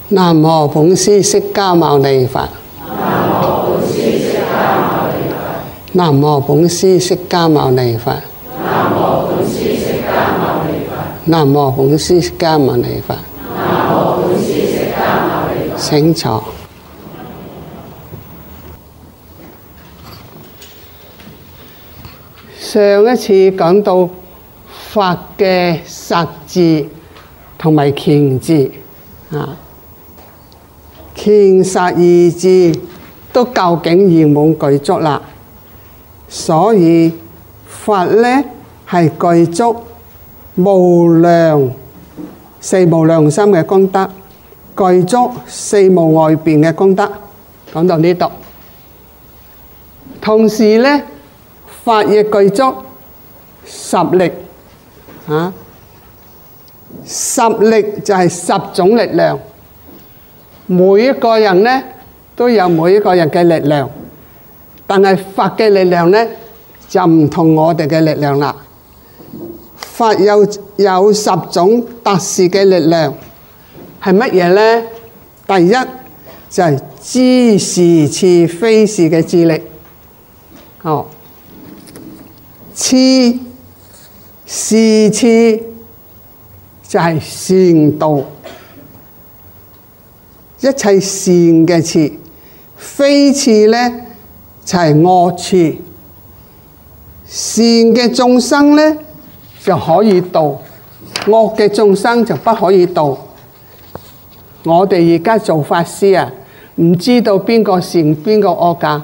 南無本師釋迦牟尼佛。南無本師釋迦牟尼佛。南無本師釋迦牟尼佛。請坐。上一次講到法嘅實字同埋權字啊，權實二字都究竟圓滿具足啦，所以法呢係具足無量四無量心嘅功德，具足四無外邊嘅功德。講到呢度，同時呢，法亦具足十力啊！十力就係10種力量，每一個人呢都有每一個人嘅力量，但係法嘅力量呢就唔同我哋嘅力量啦。法有10種特殊嘅力量，係乜嘢呢？第一就係知是次非是嘅智力，次是次就係善道，一切善嘅次；非次呢就係惡次。善嘅眾生呢就可以度，惡嘅眾生就不可以度。我哋而家做法師啊，唔知道邊個善邊個惡㗎。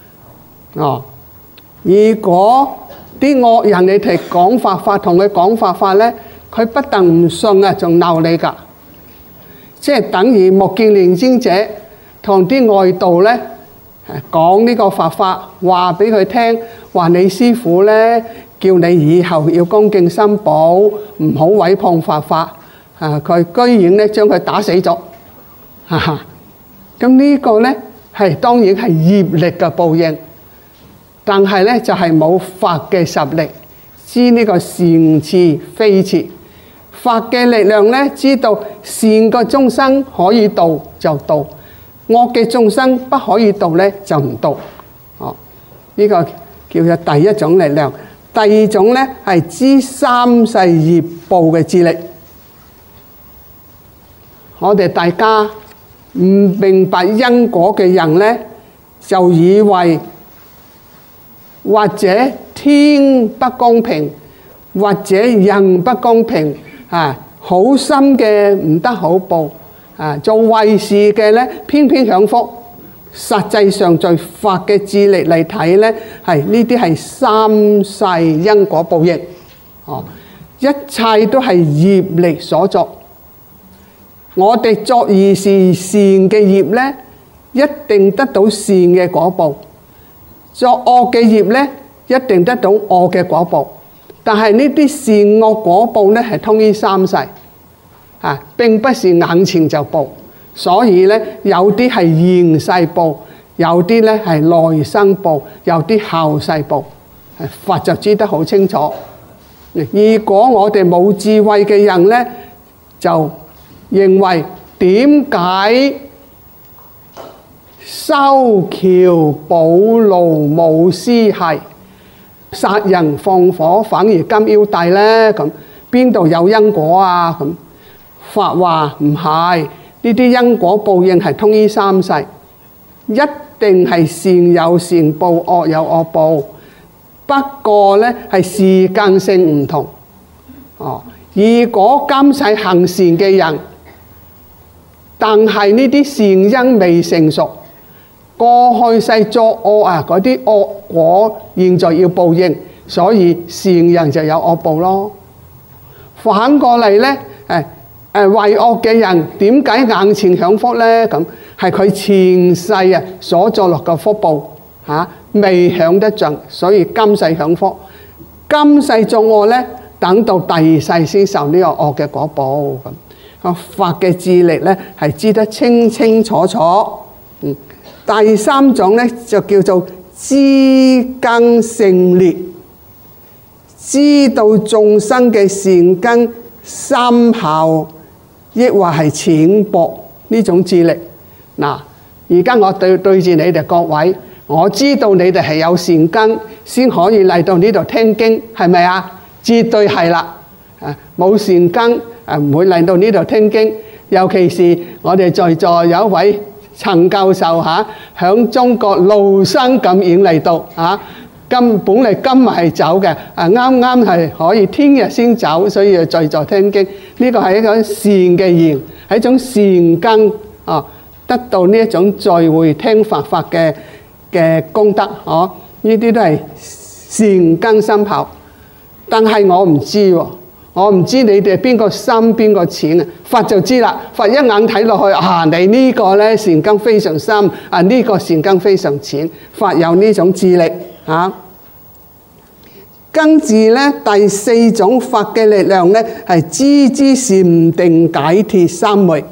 如果啲惡人你哋講法同佢講法呢，佢不但唔信啊，仲鬧你㗎。即係等於目犍連尊者同啲外道呢講呢個法，話俾佢聽，話你師父呢叫你以後要恭敬三寶，唔好毀謗法。佢居然呢將佢打死咗。咁呢個呢係當然係業力嘅報應。但係呢，就係冇法嘅實力，知呢個善次非次。法嘅力量呢，知道善嘅眾生可以度就度，惡嘅眾生不可以度呢就唔度。呢個叫做第一種力量。第二種呢係知三世業報嘅智力。我哋大家唔明白因果嘅人呢，就以為或者天不公平，或者人不公平，好心嘅唔得好報，做壞事嘅呢偏偏享福。實際上在法嘅智力嚟睇呢，係呢啲係三世因果報應。一切都係業力所作。我哋作義是善嘅業呢，一定得到善嘅果報。作惡嘅業呢，一定得到惡嘅果報。但係呢啲善惡果報呢，係通於三世，並不是眼前就報。所以呢，有啲係現世報，有啲呢係內生報，有啲後世報。佛就知得好清楚。如果我哋冇智慧嘅人呢，就認為點解修橋補路冇屍骸，殺人放火反而金腰帶呢？咁邊度有因果啊？咁法話唔係，呢啲因果報應係通於三世，一定係善有善報，惡有惡報。不過呢係時間性唔同。如果今世行善嘅人，但係呢啲善因未成熟，過去世作惡嗰啲惡果現在要報應，所以善人就有惡報咯。反過嚟呢，為惡嘅人點解眼前享福呢？咁係佢前世所作落嘅福報未享得盡，所以今世享福。今世作惡呢，等到第二世先受呢個惡嘅果報。咁法嘅智力呢係知得清清楚楚。第三種呢就叫做知根勝劣，知道眾生嘅善根深厚，抑或係淺薄。 呢種智力。嗱，而家我對住你哋各位，我知道你哋係有善根先可以嚟到呢度聽經，係咪啊？絕對係啦。冇善根唔會嚟到呢度聽經。尤其是我哋在座有一位陳教授響中國陸生感染嚟到本嚟今日係走嘅，啱啱係可以聽日先走，所以在座聽經。呢個係一種善嘅緣，係一種善根得到呢一種在會聽佛法嘅功德。呢啲都係善根深厚。但係我唔知喎，我唔知你哋邊個深邊個淺啊？佛就知啦，佛一眼睇落去你呢個咧善根非常深，呢個善根非常淺。佛有呢種智力跟住咧，第四種佛嘅力量咧，係知之禪定解脫三昧。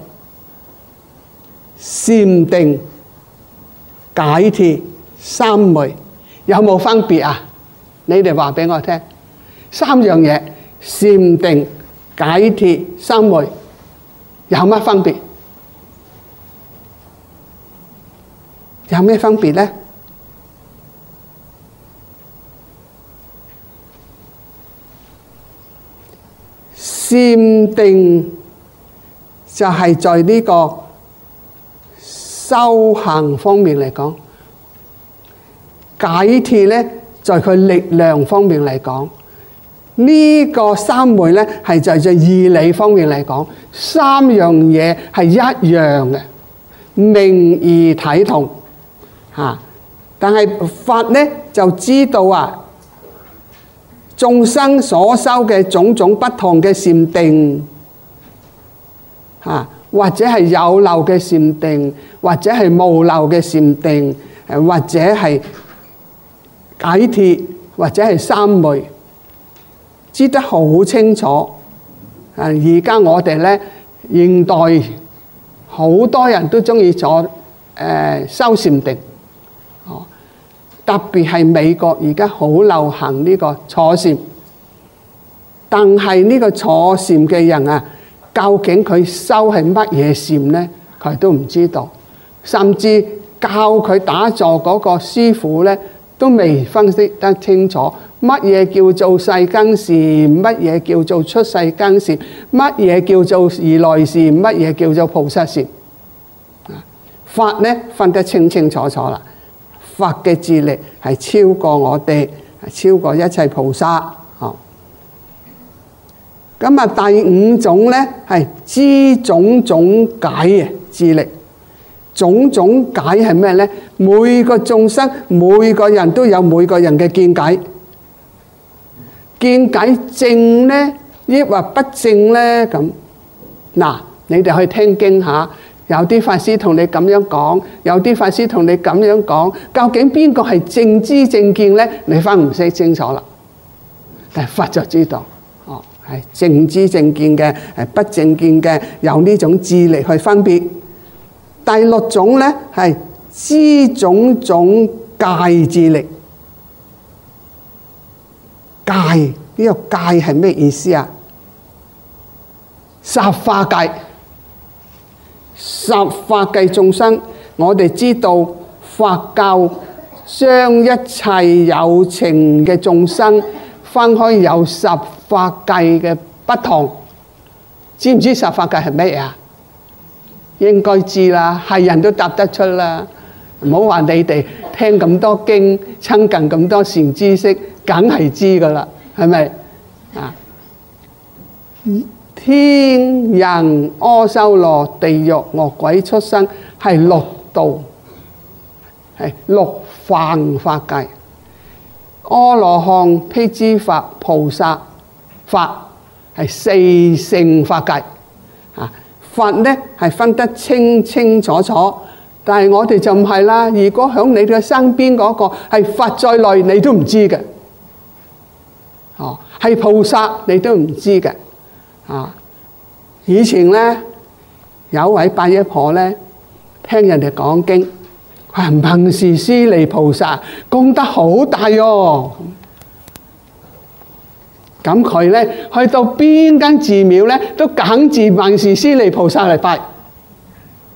禪定解脫三昧有冇分別啊？你哋話俾我聽，三樣嘢，禪定解脫三昧有乜分別？有咩分別咧？禪定就係在呢個修行方面嚟講，解脫咧在佢力量方面嚟講，呢個三昧咧係在義理方面嚟講，三樣嘢係一樣嘅，明義體同但係佛咧就知道眾生所修嘅種種不同嘅禪定或者係有漏嘅禪定，或者係無漏嘅禪定，或者係解脫，或者係三昧，知得好清楚。而家我哋咧現代好多人都中意修禪定，特別係美國而家好流行呢個坐禪。但係呢個坐禪嘅人究竟佢修係乜嘢禪呢？佢都唔知道，甚至教佢打坐嗰個師傅呢，都未分析得清楚乜嘢叫做世間禪，乜嘢叫做出世間禪，乜嘢叫做如來禪，乜嘢叫做菩薩禪。法呢分得清清楚楚啦，法嘅智力係超過我哋，係超過一切菩薩。咁第五種咧係知種種解嘅智力。種種解係咩咧？每個眾生每個人都有每個人嘅見解，見解正咧抑或不正咧？咁嗱，你哋去聽經下，有啲法師同你咁樣講，有啲法師同你咁樣講，究竟邊個係正知正見咧？你分唔識清楚啦。但係佛就知道。係正知正見嘅，係不正見嘅，有呢種智力去分別。第六種咧係知種種界智力。界呢個界係咩意思啊？十法界，十法界眾生，我哋知道佛教將一切有情嘅眾生分開有十法界嘅不同，知唔知十法界係咩啊？應該知啦，係人都答得出啦。唔好話你哋聽咁多經，親近咁多善知識，梗係知噶啦，係咪啊？天人阿修羅、地獄、惡鬼、畜生係六道，係六凡法界。阿羅漢、辟支佛、菩薩法係四聖法界。佛咧係分得清清楚楚，但係我哋就唔係啦。如果響你嘅身邊嗰個係佛在內，你都唔知嘅。係菩薩你都唔知嘅。以前咧有位八一婆咧，聽人哋講經，話文殊師利菩薩功德好大喎。咁佢咧去到邊間寺廟咧，都揀住文殊師利菩薩嚟拜。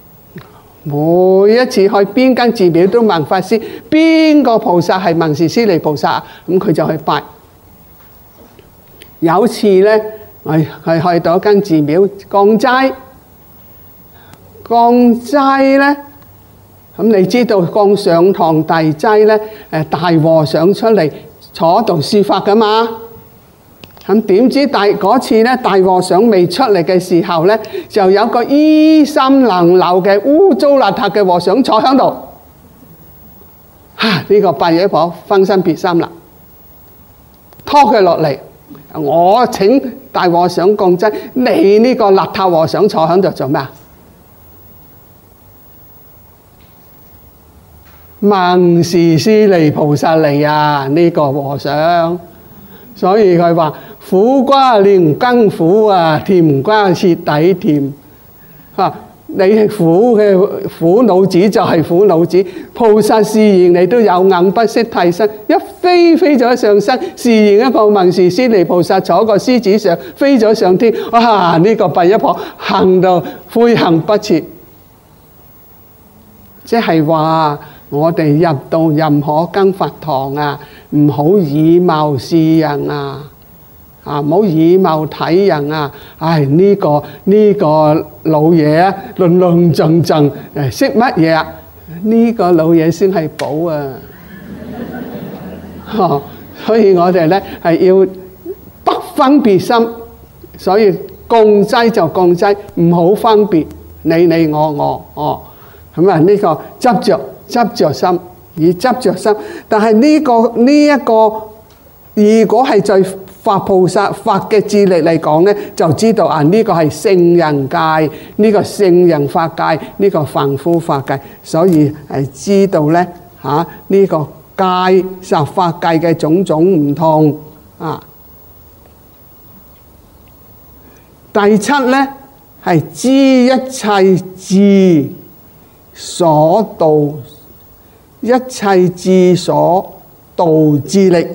每一次去邊間寺廟都問法師邊個菩薩係文殊師利菩薩，咁佢就去拜。有次咧，係去到一間寺廟降齋，降齋咧，咁你知道降上堂大齋咧，大和尚出嚟坐度說法噶嘛？咁點知嗰次咧，大和尚未出嚟嘅時候咧，就有個衣衫襤褸嘅污糟邋遢嘅和尚坐喺度。呢個八爺婆分身別心啦，拖佢落嚟。我請大和尚降齋，你呢個邋遢和尚坐喺度做咩啊？文殊師利菩薩嚟啊！呢個和尚，所以佢話苦瓜連根苦啊，甜瓜徹底甜。你係苦嘅苦惱子就係苦惱子，菩薩示現你都有眼不識替身，一飛咗上身，示現一個文殊師利菩薩坐個獅子上飛咗上天。哇！呢個八一婆行到悔行不切，即係話我哋入到任何間佛堂啊，唔好以貌示人啊！唔好以貌睇人啊！呢個老嘢啊，論盡盡，識乜嘢啊？呢個老嘢先係寶啊！所以我哋咧係要不分別心，所以共濟就共濟，唔好分別你我。咁啊，呢個執着心，以執着心。但係呢一個，如果係在法菩薩法嘅智力嚟講咧，就知道呢個係聖人界，呢個聖人法界，呢個凡夫法界，所以係知道咧呢個界十法界嘅種種唔同啊。第七咧係知一切智所導，一切智所導之力。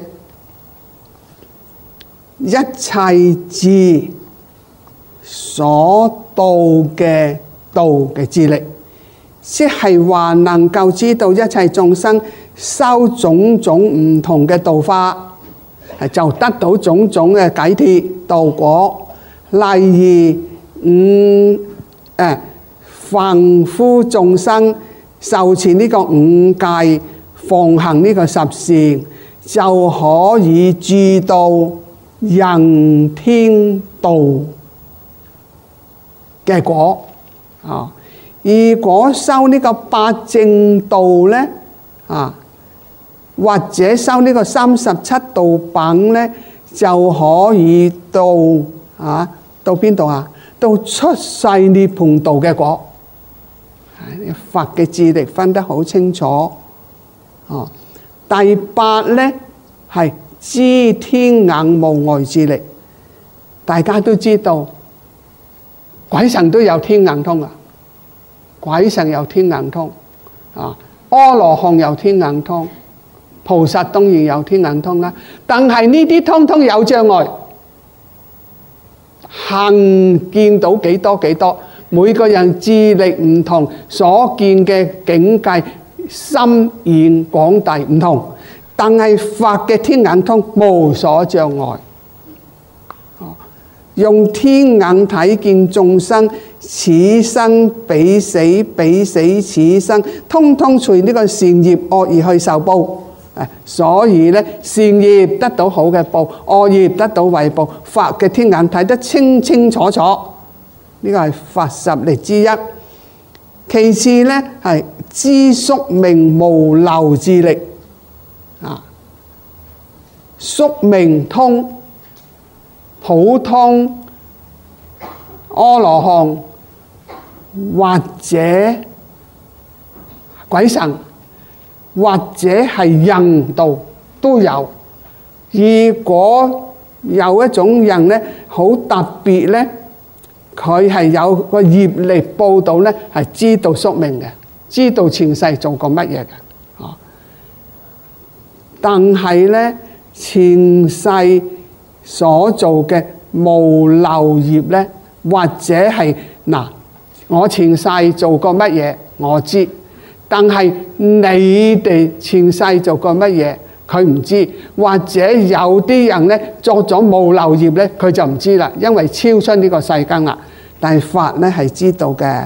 一切智所導嘅智力，即係話能夠知道一切眾生修種種唔同嘅道法，就得到種種嘅解脫道果。例如凡夫眾生受持呢個五戒，奉行呢個十善，就可以住到人天道嘅果。如果修呢個八正道咧，或者修呢個37道品咧，就可以到邊度啊？到出世涅槃道嘅果。佛嘅智力分得好清楚。第八咧係知天眼無礙智力，大家都知道，鬼神都有天眼通啊！鬼神有天眼通阿羅漢有天眼通，菩薩當然有天眼通啦。但係呢啲通通有障礙，行見到幾多，每個人智力唔同，所見嘅境界深遠廣大唔同。但係佛嘅天眼通無所障礙，用天眼睇見眾生，此生彼死，彼死此生，通通隨呢個善業惡業去受報。所以咧，善業得到好嘅報，惡業得到壞報。佛嘅天眼睇得清清楚楚，呢個係佛十力之一。其次咧係知宿命無漏智力。宿命通，普通阿羅漢或者鬼神或者係人道都有。如果有一種人咧好特別咧，佢係有個業力報道咧，係知道宿命嘅，知道前世做過乜嘢嘅。但係咧，前世所做嘅無漏業咧，或者係我前世做過乜嘢， 我知，但係你哋前世做過乜嘢，佢唔知，或者有啲人咧作咗無漏業咧，佢就唔知啦，因為超出呢個世間啦。但係法咧係知道嘅，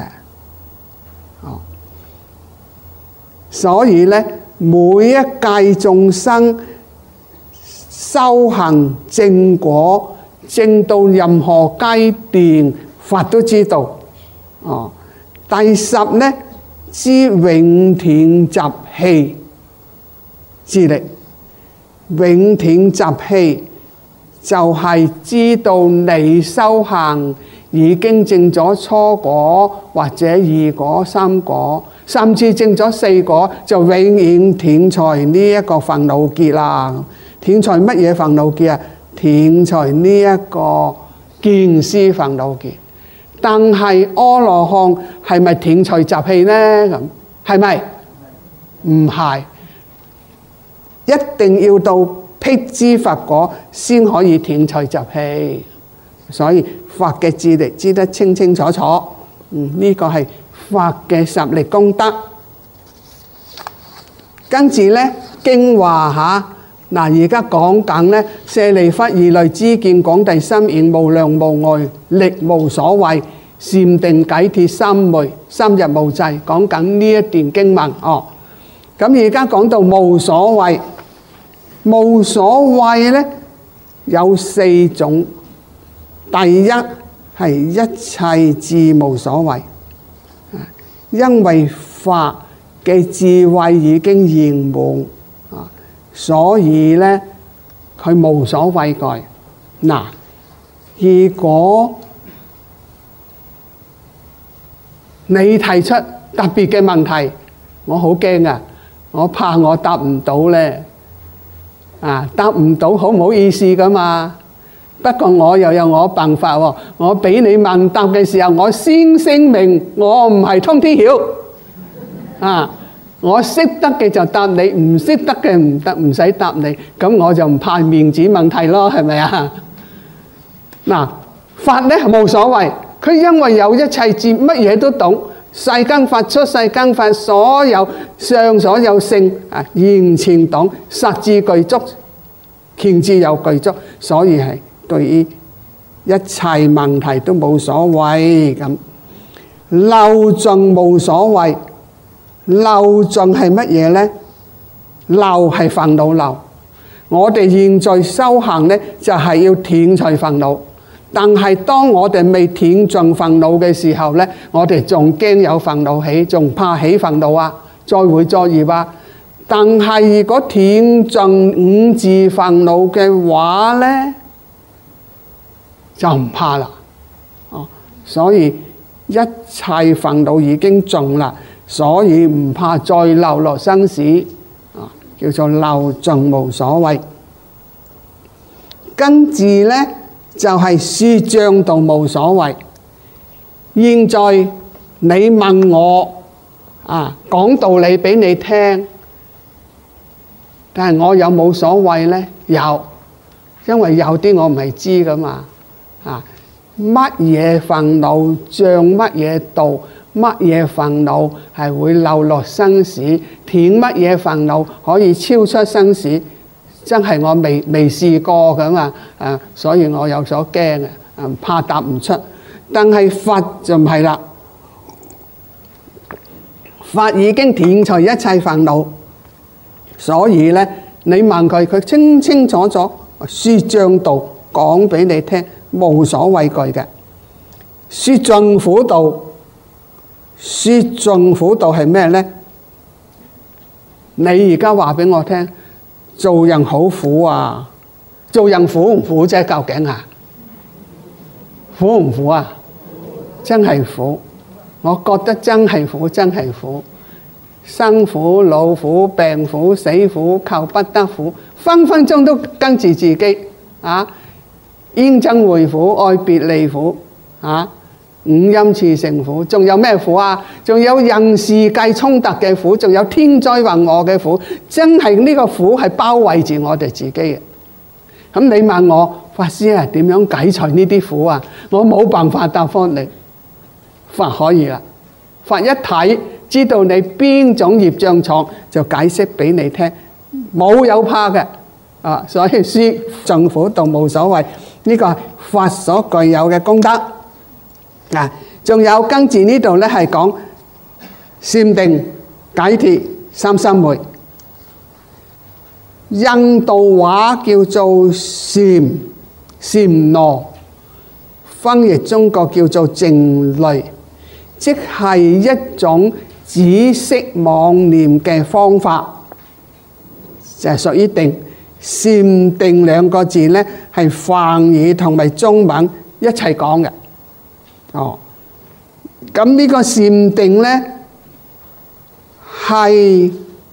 所以咧每一屆眾生修行正果，正到任何階段，法都知道。第10咧，知永斷習氣之力。永斷習氣就係知道你修行已經證咗初果或者2果、3果，甚至證咗4果，就永遠斷除呢一個煩惱結啦。斷除乜嘢煩惱結啊？斷除呢一個見思煩惱結。但係阿羅漢係咪斷除習氣呢？咁係咪？唔係，一定要到辟支佛果先可以斷除習氣。所以法嘅智力知得清清楚楚。呢個係法嘅實力功德。跟住呢經話嚇。嗱，而家講緊咧，舍利弗，二類知見廣遞深遠，無量無礙，力無所謂，禪定解脫三昧，三日無際。講緊呢一段經文哦。咁而家講到無所謂，無所謂咧有4種。第一係一切智無所謂，因為法嘅智慧已經圓滿。所以咧，佢無所畏懼。嗱，如果你提出特別嘅問題，我好驚啊！我怕我答唔到咧，答唔到好唔好意思噶嘛。不過我又有我辦法喎。我俾你問答嘅時候，我先聲明我唔係通天曉我識得嘅就答你，唔識得嘅唔得，唔使答你，咁我就唔怕面子問題咯，係咪啊？嗱，法咧係冇所謂，佢因為有一切智，乜嘢都懂，世間法出世間法，所有相所有性完全懂，實智具足，權智又具足，所以係對於一切問題都冇所謂咁。漏盡無所謂。漏盡係乜嘢呢？漏係煩惱漏。我哋現在修行呢，就係要斷除煩惱。但係當我哋未斷盡煩惱嘅時候呢，我哋仲驚有煩惱起，仲怕起煩惱啊，再會作業啊。但係如果斷盡5字煩惱嘅話呢，就唔怕啦。所以一切煩惱已經盡啦。所以唔怕再流落生死，叫做漏盡無所謂。跟住呢就係說障道無所謂。現在你問我講道理俾你聽，但係我有冇所謂呢？有，因為有啲我唔係知噶嘛。乜嘢煩惱障乜嘢道？乜嘢煩惱係會流落生死？斷乜嘢煩惱可以超出生死？真係我未試過㗎嘛，所以我有所驚怕答唔出。但係佛就唔係啦，佛已經斷除一切煩惱，所以咧你問佢，佢清清楚楚說障道講俾你聽，無所畏懼嘅。說盡苦道。說盡苦道係咩呢？你而家話俾我聽，做人好苦啊！做人苦唔苦啫？究竟苦唔苦啊？真係苦，我覺得真係苦，真係苦。生苦、老苦、病苦、死苦、求不得苦，分分鐘都跟住自己冤憎會苦、愛別離苦五陰熾盛苦，仲有咩苦啊？仲有人事界衝突嘅苦，仲有天災橫禍嘅苦，真係呢個苦係包圍住我哋自己嘅。咁你問我法師係點樣解除呢啲苦啊？我冇辦法答覆你，法可以啦。法一睇知道你邊種業障重，就解釋俾你聽，冇有怕嘅啊！所以説盡苦度無所謂，呢個係佛所具有嘅功德啊！仲有跟住呢度咧係講禪定解脫三三昧，印度話叫做禪那，翻譯中國叫做靜慮，即係一種止息妄念嘅方法，就係屬於定。禪定兩個字咧係梵語同埋中文一齊講嘅。哦，咁呢個禪定咧係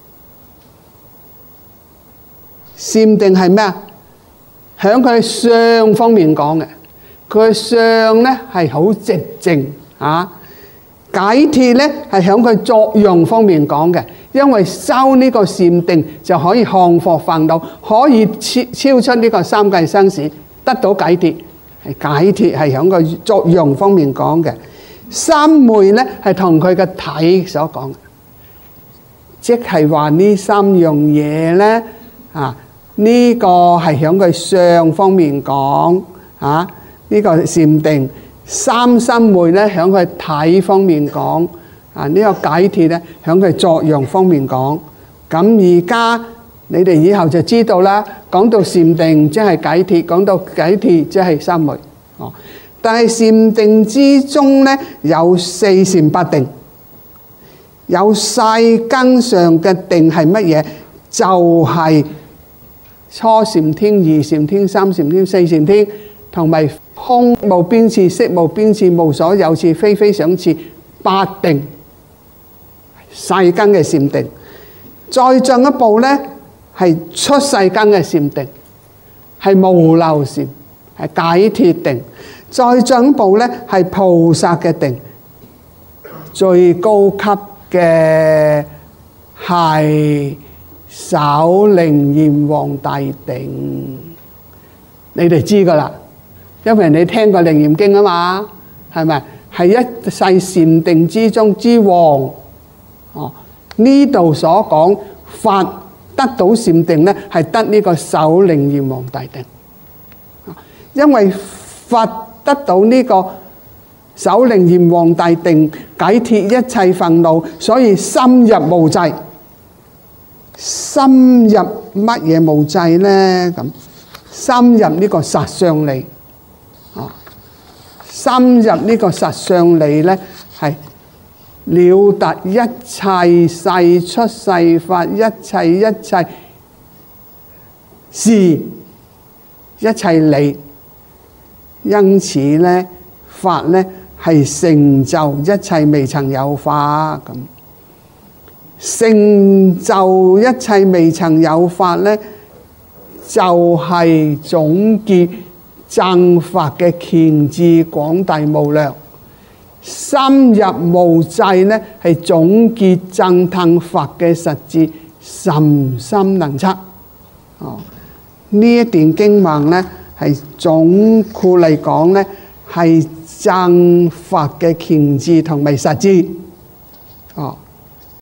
禪定係咩啊？喺佢相方面講嘅，佢相咧係好寂靜啊。解脫咧係喺佢作用方面講嘅，因為修呢個禪定就可以降伏煩惱，可以超出呢個三界生死，得到解脫。係解脫係喺個作用方面講嘅。三昧咧係同佢嘅體所講嘅，即係話呢三樣嘢咧啊，呢個係喺佢相方面講啊，呢個禪定。三三昧咧，喺佢體方面講啊，呢個解脫咧，喺佢作用方面講。咁而家你哋以後就知道啦。講到禪定即係解脫，講到解脫即係三昧。哦，但係禪定之中咧有四禪八定，有世根上嘅定係乜嘢？就係初禪天、二禪天、三禪天、四禪天，同埋空無邊處、識無邊處、無所有處、非非想處，八定，世間嘅禪定。再進一步咧，係出世間嘅禪定，係無漏禪，係解脫定。再進一步咧，係菩薩嘅定。最高級嘅係首楞嚴王大定，你哋知噶啦。因為你聽過《楞嚴經》啊嘛，係咪？係一世禪定之中之王。哦，呢度所講法得到禪定咧，係得呢個首楞嚴王大定。因為佛得到呢個首楞嚴王大定，解脫一切煩惱，所以深入無際。深入乜嘢無際咧？咁深入呢個實相理。深入呢個實相理咧，係了達一切世出世法，一切事，一切理。因此咧，法咧係成就一切未曾有法咁。成就一切未曾有法咧，就係總結正法嘅權智廣大無量。深入無際咧，係總結讚歎法嘅實智甚深能測。哦，呢一段經文咧，係總括嚟講咧，係讚法嘅權智同埋實智。哦。